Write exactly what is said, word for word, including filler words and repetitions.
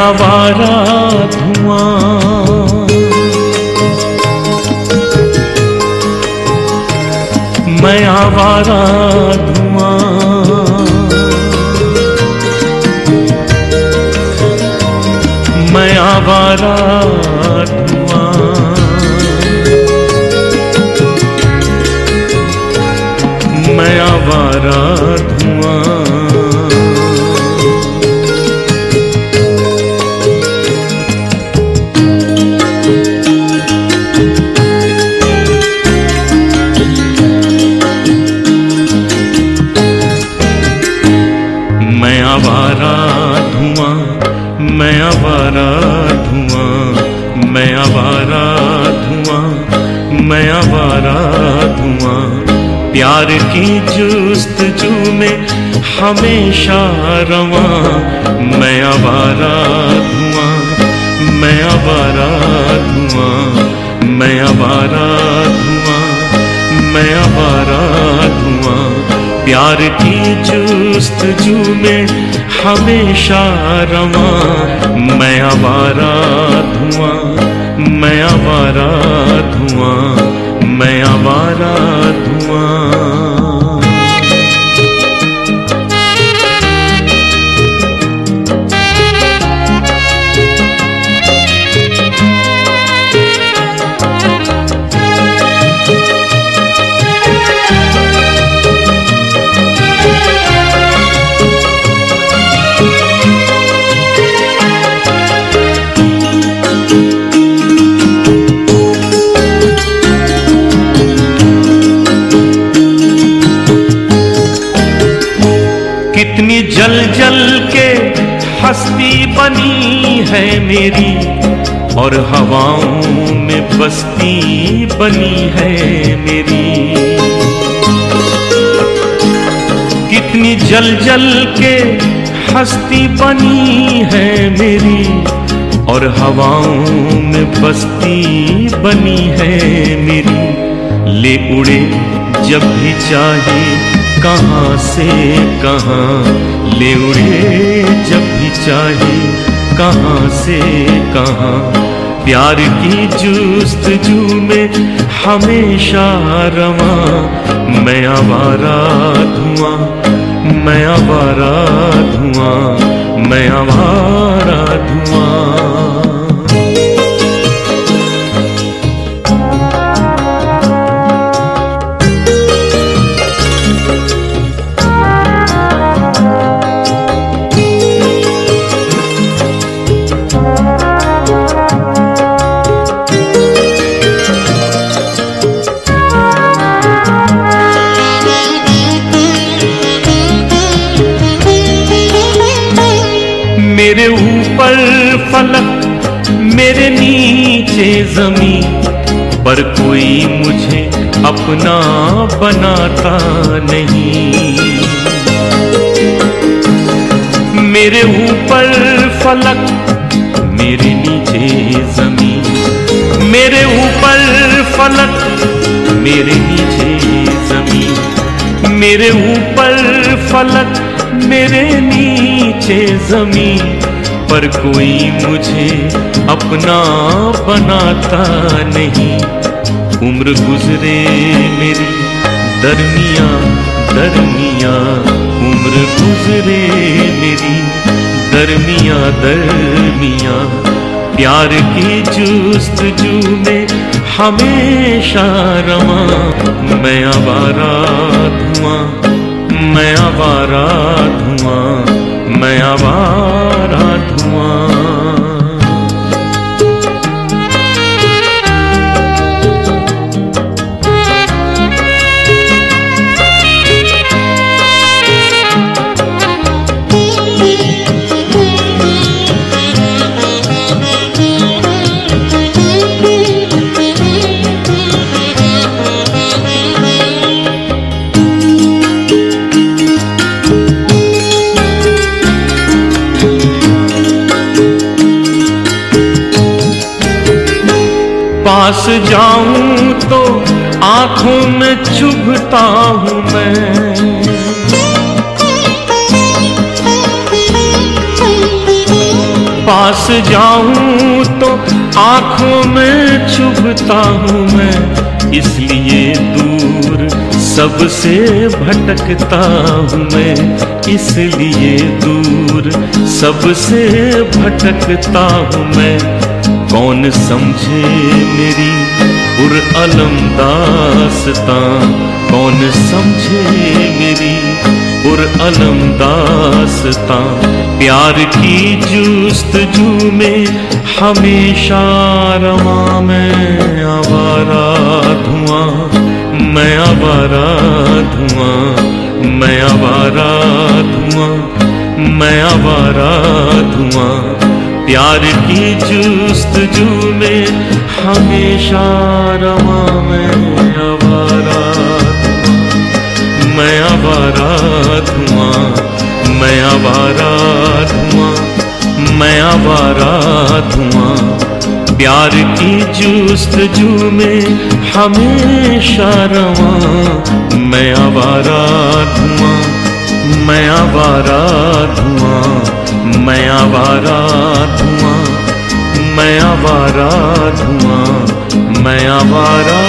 आवारा धुआं, मैं आवारा धुआं, मैं आवारा धुआं, मैं आवारा धुआं, मैं आवारा धुआं, मैं आवारा धुआं, मैं आवारा धुआं, मैं आवारा धुआं, प्यार की जुस्तजू में हमेशा रवां, मैं आवारा धुआं, मैं आवारा धुआं, मैं आवारा धुआं, मैं आवारा धुआं, प्यार की जुस्तजू में हमेशा रवां, मैं आवारा धुआं, मैं आवारा धुआं, मैं आवारा धुआं। कितनी जल जल के हस्ती बनी है मेरी, और हवाओं में बस्ती बनी है मेरी। कितनी जल जल के हस्ती बनी है मेरी, और हवाओं में बस्ती बनी है मेरी। ले उड़े जब भी चाहे कहाँ से कहाँ, ले उड़े जब भी चाहे कहाँ से कहाँ, प्यार की जुस्तजू में हमेशा रवां, मैं आवारा धुआं, मैं आवारा धुआं, मैं आवारा धुआं। मेरे ऊपर फलक मेरे नीचे ज़मीन, पर कोई मुझे अपना बनाता नहीं। मेरे ऊपर फलक मेरे नीचे ज़मीन, मेरे ऊपर फलक मेरे नीचे ज़मीन, मेरे ऊपर फलक मेरे नीचे ज़मीन, पर कोई मुझे अपना बनाता नहीं। उम्र गुजरे मेरी दरमिया दरमिया, उम्र गुजरे मेरी दरमिया दरमिया, प्यार की जुस्तजू में हमेशा रवां, मैं आवारा धुआं, मैं आवारा धुआं, मैं आवारा धुआं। पास जाऊं तो आंखों में चुभता हूं मैं, पास जाऊं तो आंखों में चुभता हूँ मैं, इसलिए दूर सबसे भटकता हूँ मैं, इसलिए दूर सबसे भटकता हूँ मैं। कौन समझे मेरी पुरअलम दास्तां, कौन समझे मेरी पुरअलम दास्तां। प्यार की जुस्तजू में हमेशा रवां मैं आवारा धुआं, मैं आवारा धुआं, मैं आवारा धुआं, मैं आवारा धुआं। प्यार की जुस्तजू में हमेशा रवां मैं आवारा धुआं, मैं आवारा धुआं, मैं आवारा धुआं, मैं आवारा धुआं। प्यार की जुस्तजू में हमेशा रवां मैं आवारा धुआं, मैं आवारा धुआं, मैं आवारा धुआं, मैं आवारा धुआं, मैं आवारा